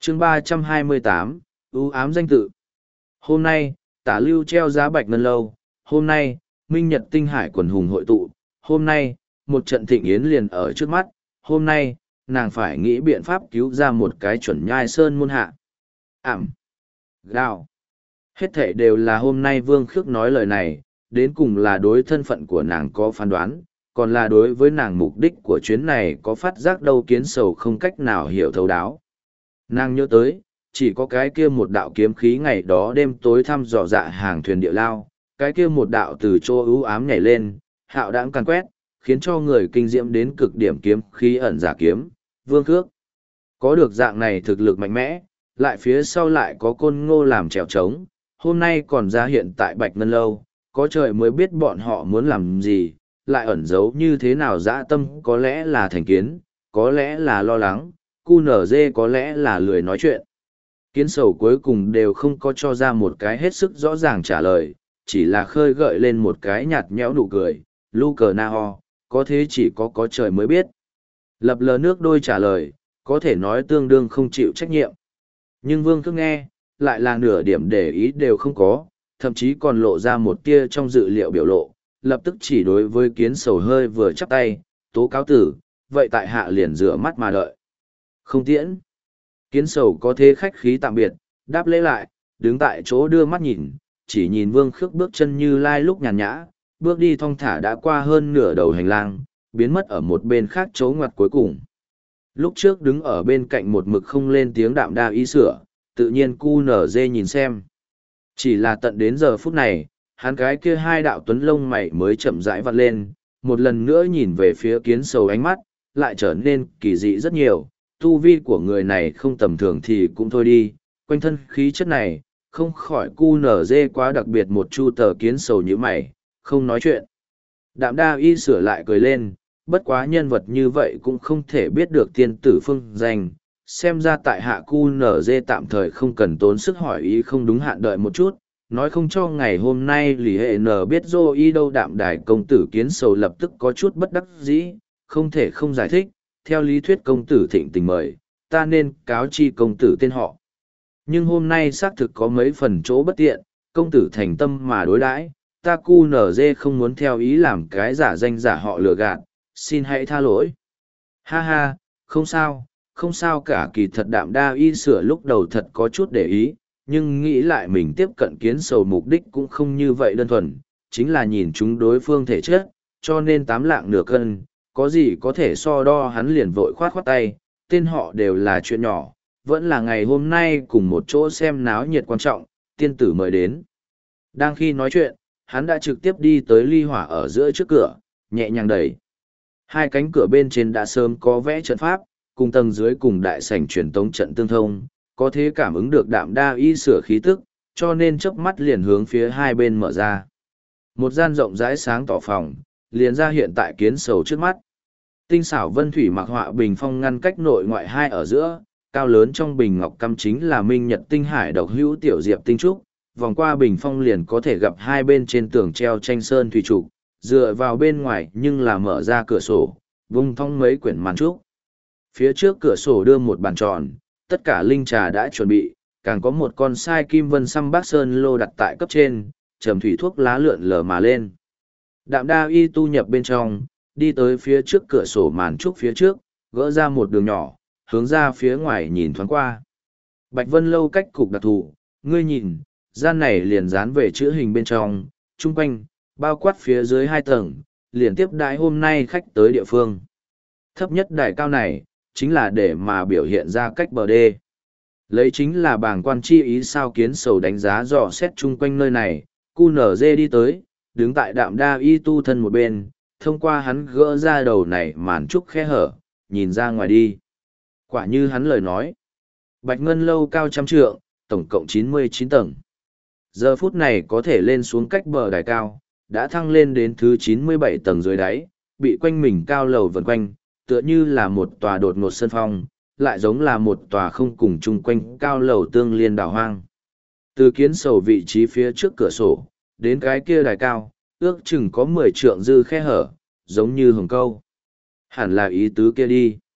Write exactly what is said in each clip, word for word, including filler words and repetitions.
chương ba trăm hai mươi tám, ưu ám danh tự. Hôm nay, tả lưu treo giá bạch ngân lâu, hôm nay, minh nhật tinh hải quần hùng hội tụ, hôm nay, một trận thịnh yến liền ở trước mắt, hôm nay, nàng phải nghĩ biện pháp cứu ra một cái chuẩn nhai sơn môn hạ. Ảm. Gào. Hết thể đều là hôm nay Vương Khước nói lời này, đến cùng là đối thân phận của nàng có phán đoán, còn là đối với nàng mục đích của chuyến này có phát giác đâu Kiến Sầu không cách nào hiểu thấu đáo. Nàng nhớ tới, chỉ có cái kia một đạo kiếm khí ngày đó đêm tối thăm dò dạ hàng thuyền địa lao, cái kia một đạo từ chỗ ưu ám nhảy lên, hạo đãng càn quét, khiến cho người kinh diễm đến cực điểm kiếm khí ẩn giả kiếm, Vương Khước. Có được dạng này thực lực mạnh mẽ, lại phía sau lại có Côn Ngô làm trèo trống, hôm nay còn ra hiện tại Bạch Ngân Lâu, có trời mới biết bọn họ muốn làm gì, lại ẩn giấu như thế nào dã tâm, có lẽ là thành kiến, có lẽ là lo lắng, cu nở dê có lẽ là lười nói chuyện. Kiến Sầu cuối cùng đều không có cho ra một cái hết sức rõ ràng trả lời, chỉ là khơi gợi lên một cái nhạt nhẽo nụ cười, lu cờ na ho, có thế chỉ có có trời mới biết. Lập lờ nước đôi trả lời, có thể nói tương đương không chịu trách nhiệm. Nhưng Vương cứ nghe, lại là nửa điểm để ý đều không có, thậm chí còn lộ ra một tia trong dự liệu biểu lộ, lập tức chỉ đối với Kiến Sầu hơi vừa chắp tay, tố cáo tử, vậy tại hạ liền rửa mắt mà đợi. Không tiễn. Kiến Sầu có thế khách khí tạm biệt, đáp lễ lại, đứng tại chỗ đưa mắt nhìn, chỉ nhìn Vương Khước bước chân như lai lúc nhàn nhã, bước đi thong thả đã qua hơn nửa đầu hành lang, biến mất ở một bên khác chỗ ngoặt cuối cùng. Lúc trước đứng ở bên cạnh một mực không lên tiếng đạm đa y sửa, tự nhiên cu nở dê nhìn xem. Chỉ là tận đến giờ phút này, hắn cái kia hai đạo tuấn lông mày mới chậm rãi vặn lên, một lần nữa nhìn về phía Kiến Sầu ánh mắt, lại trở nên kỳ dị rất nhiều. Tu vi của người này không tầm thường thì cũng thôi đi, quanh thân khí chất này, không khỏi cu nở dê quá đặc biệt một chu tờ Kiến Sầu như mày, không nói chuyện. Đạm đa y sửa lại cười lên, bất quá nhân vật như vậy cũng không thể biết được tiên tử phương danh, xem ra tại hạ cu nở dê tạm thời không cần tốn sức hỏi ý không đúng hạn đợi một chút, nói không cho ngày hôm nay lì hệ nở biết dô y đâu. Đạm đài công tử Kiến Sầu lập tức có chút bất đắc dĩ, không thể không giải thích, theo lý thuyết công tử thịnh tình mời, ta nên cáo chi công tử tên họ. Nhưng hôm nay xác thực có mấy phần chỗ bất tiện, công tử thành tâm mà đối đãi, ta cu nở dê không muốn theo ý làm cái giả danh giả họ lừa gạt, xin hãy tha lỗi. Ha ha, không sao, không sao cả. Kỳ thật đạm đa y sửa lúc đầu thật có chút để ý, nhưng nghĩ lại mình tiếp cận Kiến Sầu mục đích cũng không như vậy đơn thuần, chính là nhìn chúng đối phương thể chất, cho nên tám lạng nửa cân, có gì có thể so đo. Hắn liền vội khoát khoát tay, tên họ đều là chuyện nhỏ, vẫn là ngày hôm nay cùng một chỗ xem náo nhiệt quan trọng, tiên tử mời đến. Đang khi nói chuyện, hắn đã trực tiếp đi tới ly hỏa ở giữa trước cửa, nhẹ nhàng đẩy. Hai cánh cửa bên trên đã sớm có vẽ trận pháp, cùng tầng dưới cùng đại sảnh truyền tống trận tương thông, có thể cảm ứng được đạm đa y sửa khí tức, cho nên chớp mắt liền hướng phía hai bên mở ra. Một gian rộng rãi sáng tỏ phòng, liền ra hiện tại Kiến Sầu trước mắt. Tinh xảo vân thủy mặc họa bình phong ngăn cách nội ngoại hai ở giữa, cao lớn trong bình ngọc căm chính là minh nhật tinh hải độc hữu tiểu diệp tinh trúc, vòng qua bình phong liền có thể gặp hai bên trên tường treo tranh sơn thủy trụ, dựa vào bên ngoài nhưng là mở ra cửa sổ, vung thong mấy quyển màn trúc. Phía trước cửa sổ đưa một bàn tròn, tất cả linh trà đã chuẩn bị, càng có một con sai kim vân xăm bác sơn lô đặt tại cấp trên, trầm thủy thuốc lá lượn lờ mà lên. Đạm đa y tu nhập bên trong, đi tới phía trước cửa sổ màn trúc phía trước, gỡ ra một đường nhỏ, hướng ra phía ngoài nhìn thoáng qua. Bạch Vân Lâu cách cục đặc thù, ngươi nhìn, gian này liền dán về chữ hình bên trong, trung quanh, bao quát phía dưới hai tầng, liền tiếp đãi hôm nay khách tới địa phương. Thấp nhất đài cao này, chính là để mà biểu hiện ra cách bờ đê. Lấy chính là bảng quan chi ý sao. Kiến Sầu đánh giá dò xét chung quanh nơi này, cu nở dê đi tới, đứng tại đạm đa y tu thân một bên, thông qua hắn gỡ ra đầu này màn trúc khe hở, nhìn ra ngoài đi. Quả như hắn lời nói, Bạch Ngân Lâu cao trăm trượng, tổng cộng chín mươi chín tầng. Giờ phút này có thể lên xuống cách bờ đài cao, đã thăng lên đến thứ chín mươi bảy tầng dưới đáy, bị quanh mình cao lầu vần quanh, tựa như là một tòa đột ngột sân phong, lại giống là một tòa không cùng chung quanh cao lầu tương liên đảo hoang. Từ Kiến Sầu vị trí phía trước cửa sổ, đến cái kia đài cao, ước chừng có mười trượng dư khe hở, giống như hồng câu. Hẳn là ý tứ kia đi.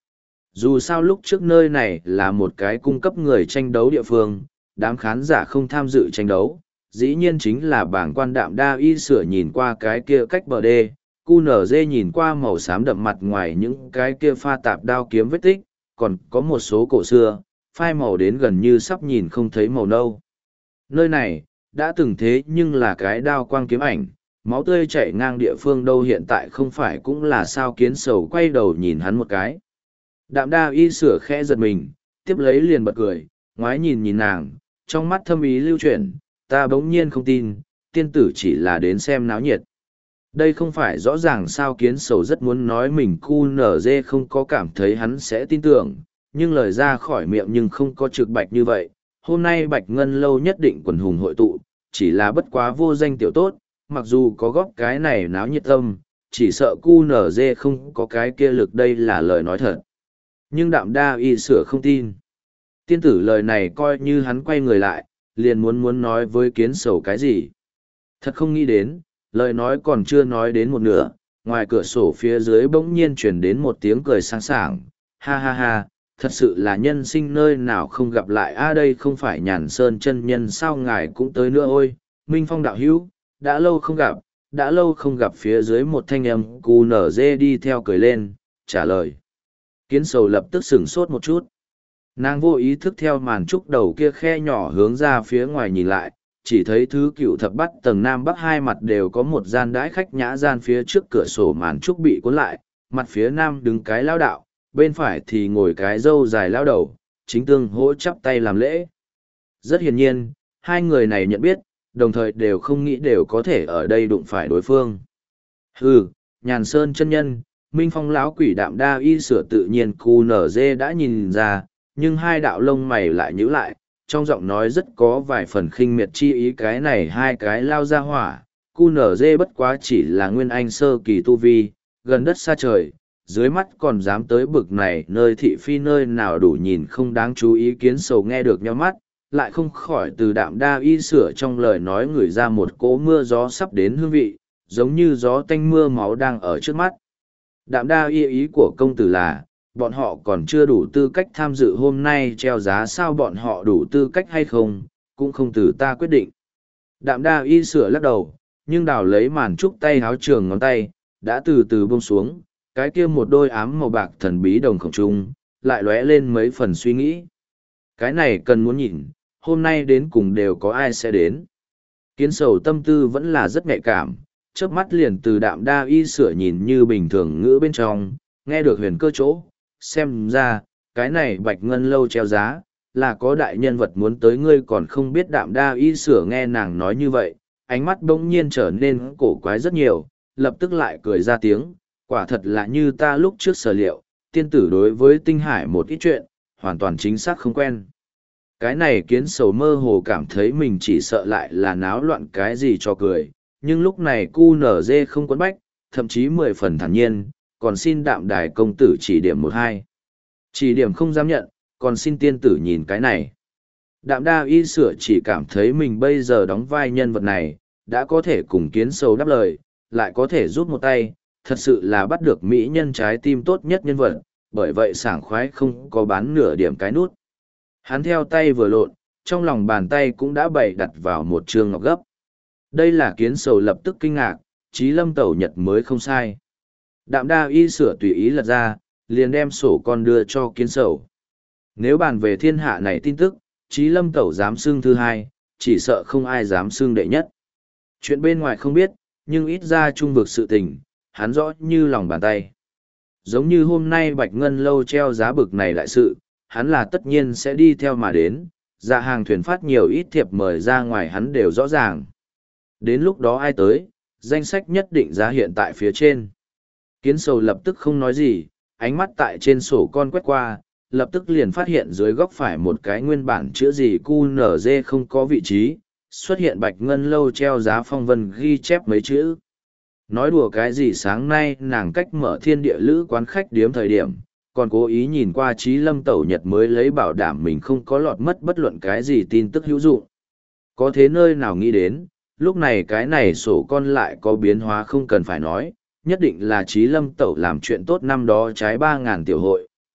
Dù sao lúc trước nơi này là một cái cung cấp người tranh đấu địa phương, đám khán giả không tham dự tranh đấu, dĩ nhiên chính là bảng quan đạm đa y sửa nhìn qua cái kia cách bờ đê, cu nở dê nhìn qua màu xám đậm mặt ngoài những cái kia pha tạp đao kiếm vết tích, còn có một số cổ xưa, phai màu đến gần như sắp nhìn không thấy màu nâu. Nơi này, đã từng thế nhưng là cái đao quang kiếm ảnh, máu tươi chảy ngang địa phương đâu hiện tại không phải cũng là sao kiến sầu quay đầu nhìn hắn một cái. Đạm đa y sửa khẽ giật mình, tiếp lấy liền bật cười, ngoái nhìn nhìn nàng, trong mắt thâm ý lưu chuyển, ta bỗng nhiên không tin, tiên tử chỉ là đến xem náo nhiệt. Đây không phải rõ ràng sao kiến sầu rất muốn nói mình cu nở dê không có cảm thấy hắn sẽ tin tưởng, nhưng lời ra khỏi miệng nhưng không có trực bạch như vậy. Hôm nay Bạch Ngân Lâu nhất định quần hùng hội tụ, chỉ là bất quá vô danh tiểu tốt, mặc dù có góp cái này náo nhiệt tâm, chỉ sợ cu nở dê không có cái kia lực đây là lời nói thật. Nhưng đạm đa y sửa không tin. Tiên tử lời này coi như hắn quay người lại, liền muốn muốn nói với kiến sầu cái gì. Thật không nghĩ đến, lời nói còn chưa nói đến một nửa, ngoài cửa sổ phía dưới bỗng nhiên chuyển đến một tiếng cười sáng sảng, ha ha ha, thật sự là nhân sinh nơi nào không gặp lại a đây không phải Nhàn Sơn chân nhân sao ngài cũng tới nữa ôi, Minh Phong đạo hữu, đã lâu không gặp, đã lâu không gặp phía dưới một thanh âm cù nở dê đi theo cười lên, trả lời. Kiến sầu lập tức sửng sốt một chút. Nàng vô ý thức theo màn trúc đầu kia khe nhỏ hướng ra phía ngoài nhìn lại, chỉ thấy thứ cựu thập bắt tầng nam bắc hai mặt đều có một gian đãi khách nhã gian phía trước cửa sổ màn trúc bị cuốn lại, mặt phía nam đứng cái lao đạo, bên phải thì ngồi cái râu dài lao đầu, chính tương hỗ chắp tay làm lễ. Rất hiển nhiên, hai người này nhận biết, đồng thời đều không nghĩ đều có thể ở đây đụng phải đối phương. Hừ, Nhàn Sơn chân nhân, Minh Phong lão quỷ đạm đa y sửa tự nhiên cu nở dê đã nhìn ra, nhưng hai đạo lông mày lại nhíu lại, trong giọng nói rất có vài phần khinh miệt chi ý cái này hai cái lao ra hỏa, cu nở dê bất quá chỉ là nguyên anh sơ kỳ tu vi, gần đất xa trời, dưới mắt còn dám tới bực này nơi thị phi nơi nào đủ nhìn không đáng chú ý kiến sầu nghe được nhau mắt, lại không khỏi từ đạm đa y sửa trong lời nói người ra một cỗ mưa gió sắp đến hương vị, giống như gió tanh mưa máu đang ở trước mắt. Đạm đa y ý của công tử là, bọn họ còn chưa đủ tư cách tham dự hôm nay treo giá sao bọn họ đủ tư cách hay không, cũng không từ ta quyết định. Đạm đa y sửa lắc đầu, nhưng đào lấy màn trúc tay háo trường ngón tay, đã từ từ buông xuống, cái kia một đôi ám màu bạc thần bí đồng khổng trung, lại lóe lên mấy phần suy nghĩ. Cái này cần muốn nhìn, hôm nay đến cùng đều có ai sẽ đến. Kiến sầu tâm tư vẫn là rất nhạy cảm, chớp mắt liền từ đạm đa y sửa nhìn như bình thường ngữ bên trong, nghe được huyền cơ chỗ, xem ra, cái này Bạch Ngân Lâu treo giá, là có đại nhân vật muốn tới ngươi còn không biết đạm đa y sửa nghe nàng nói như vậy, ánh mắt bỗng nhiên trở nên cổ quái rất nhiều, lập tức lại cười ra tiếng, quả thật là như ta lúc trước sở liệu, tiên tử đối với tinh hải một ít chuyện, hoàn toàn chính xác không quen. Cái này kiến sầu mơ hồ cảm thấy mình chỉ sợ lại là náo loạn cái gì cho cười, nhưng lúc này cu nở dê không quấn bách, thậm chí mười phần thản nhiên, còn xin đạm đài công tử chỉ điểm một hai. Chỉ điểm không dám nhận, còn xin tiên tử nhìn cái này. Đạm đa y sửa chỉ cảm thấy mình bây giờ đóng vai nhân vật này, đã có thể cùng kiến sầu đáp lời, lại có thể rút một tay, thật sự là bắt được mỹ nhân trái tim tốt nhất nhân vật, bởi vậy sảng khoái không có bán nửa điểm cái nút. Hắn theo tay vừa lộn, trong lòng bàn tay cũng đã bày đặt vào một trường ngọc gấp. Đây là kiến sầu lập tức kinh ngạc, Chí Lâm Tẩu Nhật mới không sai. Đạm đa y sửa tùy ý lật ra, liền đem sổ con đưa cho kiến sầu. Nếu bàn về thiên hạ này tin tức, Chí Lâm Tẩu dám xưng thứ hai, chỉ sợ không ai dám xưng đệ nhất. Chuyện bên ngoài không biết, nhưng ít ra trung vực sự tình, hắn rõ như lòng bàn tay. Giống như hôm nay Bạch Ngân Lâu treo giá bực này đại sự, hắn là tất nhiên sẽ đi theo mà đến, dạ hàng thuyền phát nhiều ít thiệp mời ra ngoài hắn đều rõ ràng. Đến lúc đó ai tới, danh sách nhất định ra hiện tại phía trên. Kiến sầu lập tức không nói gì, ánh mắt tại trên sổ con quét qua, lập tức liền phát hiện dưới góc phải một cái nguyên bản chữ gì cu nở dê không có vị trí, xuất hiện Bạch Ngân Lâu treo giá phong vân ghi chép mấy chữ. Nói đùa cái gì sáng nay nàng cách mở thiên địa lữ quán khách điếm thời điểm, còn cố ý nhìn qua Chí Lâm Tẩu Nhật mới lấy bảo đảm mình không có lọt mất bất luận cái gì tin tức hữu dụng. Có thế nơi nào nghĩ đến, lúc này cái này sổ con lại có biến hóa không cần phải nói, nhất định là Chí Lâm Tẩu làm chuyện tốt năm đó trái ba ngàn tiểu hội,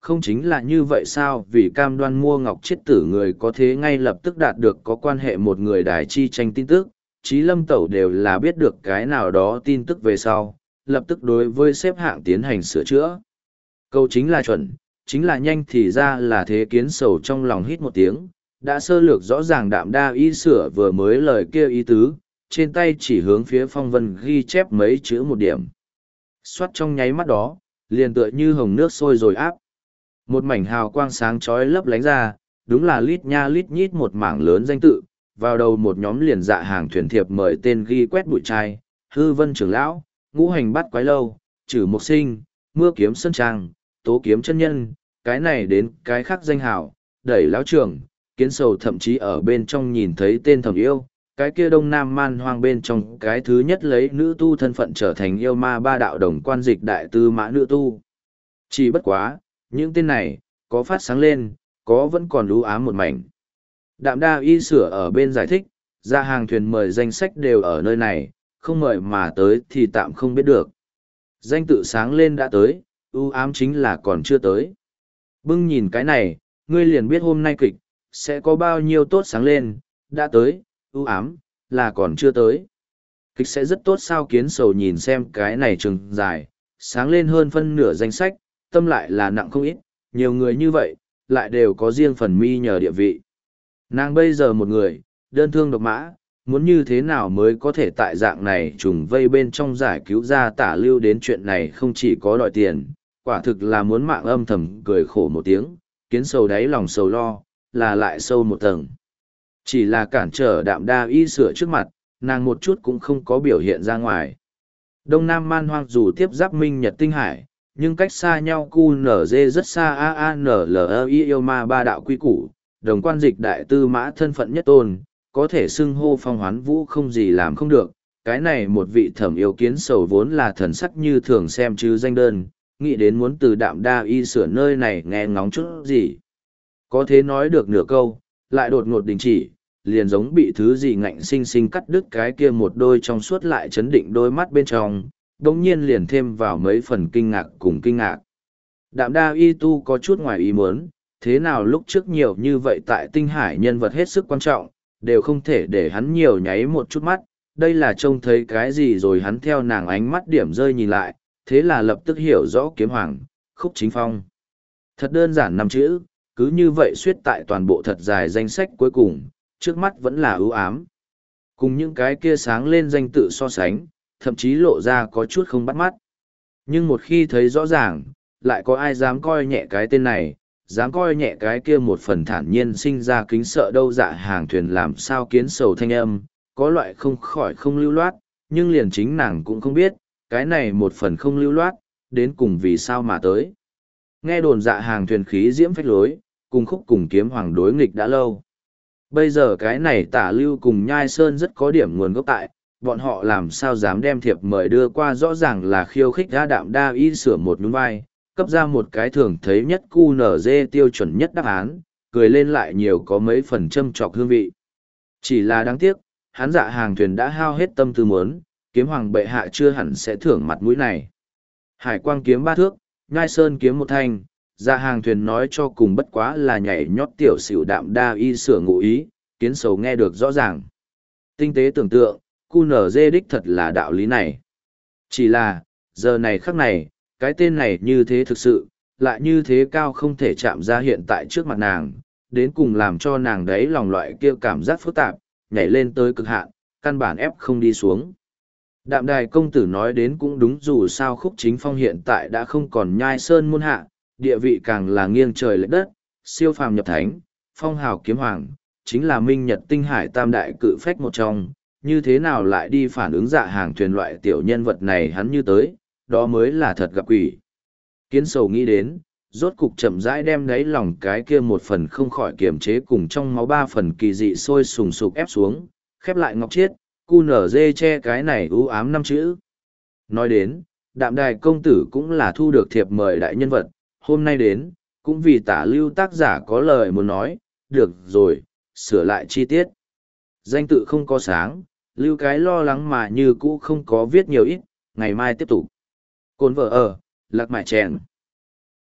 không chính là như vậy sao? Vì cam đoan mua ngọc chết tử người có thế ngay lập tức đạt được có quan hệ một người đài chi tranh tin tức, Chí Lâm Tẩu đều là biết được cái nào đó tin tức về sau, lập tức đối với xếp hạng tiến hành sửa chữa. Câu chính là chuẩn, chính là nhanh thì ra là thế. Kiến sầu trong lòng hít một tiếng, đã sơ lược rõ ràng Đạm Đa Y sửa vừa mới lời kia ý tứ, trên tay chỉ hướng phía phong vân ghi chép mấy chữ một điểm. Xoát trong nháy mắt đó, liền tựa như hồng nước sôi rồi áp. Một mảnh hào quang sáng chói lấp lánh ra, đúng là lít nha lít nhít một mảng lớn danh tự, vào đầu một nhóm liền dạ hàng thuyền thiệp mời tên ghi quét bụi trai, hư vân trưởng lão, ngũ hành bắt quái lâu, trừ mục sinh, mưa kiếm sơn trang, tố kiếm chân nhân, cái này đến cái khác danh hào, đẩy lão trưởng, kiến sầu thậm chí ở bên trong nhìn thấy tên thầm yêu, cái kia đông nam man hoang bên trong cái thứ nhất lấy nữ tu thân phận trở thành yêu ma ba đạo đồng quan dịch đại tư mã nữ tu. Chỉ bất quá, những tên này, có phát sáng lên, có vẫn còn lú ám một mảnh. Đạm Đa Y sửa ở bên giải thích, ra hàng thuyền mời danh sách đều ở nơi này, không mời mà tới thì tạm không biết được. Danh tự sáng lên đã tới, ưu ám chính là còn chưa tới. Bưng nhìn cái này, ngươi liền biết hôm nay kịch, sẽ có bao nhiêu tốt sáng lên, đã tới, ưu ám, là còn chưa tới. Kịch sẽ rất tốt sao? Kiến sầu nhìn xem cái này trường dài, sáng lên hơn phân nửa danh sách, tâm lại là nặng không ít, nhiều người như vậy, lại đều có riêng phần mi nhờ địa vị. Nàng bây giờ một người, đơn thương độc mã, muốn như thế nào mới có thể tại dạng này trùng vây bên trong giải cứu ra Tả Lưu? Đến chuyện này không chỉ có đòi tiền, quả thực là muốn mạng. Âm thầm cười khổ một tiếng, kiến sầu đáy lòng sầu lo, là lại sâu một tầng. Chỉ là cản trở Đạm Đa Y sửa trước mặt, nàng một chút cũng không có biểu hiện ra ngoài. Đông Nam man hoang dù tiếp giáp Minh Nhật Tinh Hải, nhưng cách xa nhau cu nở dê rất xa. a a n l e i yêu ma ba đạo quy củ, đồng quan dịch đại tư mã thân phận nhất tôn, có thể xưng hô phong hoán vũ không gì làm không được. Cái này một vị thẩm yêu kiến sầu vốn là thần sắc như thường xem chứ danh đơn, nghĩ đến muốn từ Đạm Đa Y sửa nơi này nghe ngóng chút gì. Có thế nói được nửa câu, lại đột ngột đình chỉ, liền giống bị thứ gì ngạnh sinh sinh cắt đứt cái kia một đôi trong suốt lại chấn định đôi mắt bên trong, đồng nhiên liền thêm vào mấy phần kinh ngạc cùng kinh ngạc. Đạm Đa Y tu có chút ngoài ý muốn, thế nào lúc trước nhiều như vậy tại Tinh Hải nhân vật hết sức quan trọng, đều không thể để hắn nhiều nháy một chút mắt, đây là trông thấy cái gì rồi? Hắn theo nàng ánh mắt điểm rơi nhìn lại, thế là lập tức hiểu rõ kiếm hoàng, Khúc Chính Phong. Thật đơn giản năm chữ, cứ như vậy suýt tại toàn bộ thật dài danh sách cuối cùng, trước mắt vẫn là ưu ám. Cùng những cái kia sáng lên danh tự so sánh, thậm chí lộ ra có chút không bắt mắt. Nhưng một khi thấy rõ ràng, lại có ai dám coi nhẹ cái tên này, dám coi nhẹ cái kia một phần thản nhiên sinh ra kính sợ đâu? Dạ hàng thuyền làm sao kiến sầu thanh âm, có loại không khỏi không lưu loát, nhưng liền chính nàng cũng không biết, cái này một phần không lưu loát, đến cùng vì sao mà tới. Nghe đồn dạ hàng thuyền khí diễm phách lối, cùng Khúc cùng kiếm hoàng đối nghịch đã lâu. Bây giờ cái này Tả Lưu cùng Nhai Sơn rất có điểm nguồn gốc tại, bọn họ làm sao dám đem thiệp mời đưa qua? Rõ ràng là khiêu khích. Ra Đạm Đa Y sửa một nhún vai, cấp ra một cái thường thấy nhất cu nở dê tiêu chuẩn nhất đáp án, cười lên lại nhiều có mấy phần châm trọc hương vị. Chỉ là đáng tiếc, hắn dạ hàng thuyền đã hao hết tâm tư muốn, kiếm hoàng bệ hạ chưa hẳn sẽ thưởng mặt mũi này. Hải quang kiếm ba thước, Nhai Sơn kiếm một thanh, dạ hàng thuyền nói cho cùng bất quá là nhảy nhót tiểu xỉu. Đạm Đa Y sửa ngụ ý, kiến sầu nghe được rõ ràng. Tinh tế tưởng tượng, cu nở dê đích thật là đạo lý này. Chỉ là, giờ này khắc này, cái tên này như thế thực sự, lại như thế cao không thể chạm ra hiện tại trước mặt nàng, đến cùng làm cho nàng đấy lòng loại kia cảm giác phức tạp, nhảy lên tới cực hạn, căn bản ép không đi xuống. Đạm Đài công tử nói đến cũng đúng, dù sao Khúc Chính Phong hiện tại đã không còn Nhai Sơn môn hạ, địa vị càng là nghiêng trời lệch đất, siêu phàm nhập thánh, phong hào kiếm hoàng, chính là Minh Nhật Tinh Hải tam đại cự phách một trong, như thế nào lại đi phản ứng dạ hàng thuyền loại tiểu nhân vật này? Hắn như tới, đó mới là thật gặp quỷ. Kiến sầu nghĩ đến, rốt cục chậm rãi đem đáy lòng cái kia một phần không khỏi kiềm chế cùng trong máu ba phần kỳ dị sôi sùng sục ép xuống, khép lại ngọc chiết, cu nở dê che cái này ưu ám năm chữ. Nói đến, Đạm Đài công tử cũng là thu được thiệp mời đại nhân vật, hôm nay đến, cũng vì Tả Lưu tác giả có lời muốn nói, được rồi, sửa lại chi tiết. Danh tự không có sáng, lưu cái lo lắng mà như cũ không có viết nhiều ít, ngày mai tiếp tục. Cồn vợ ở, lạc mại chèn.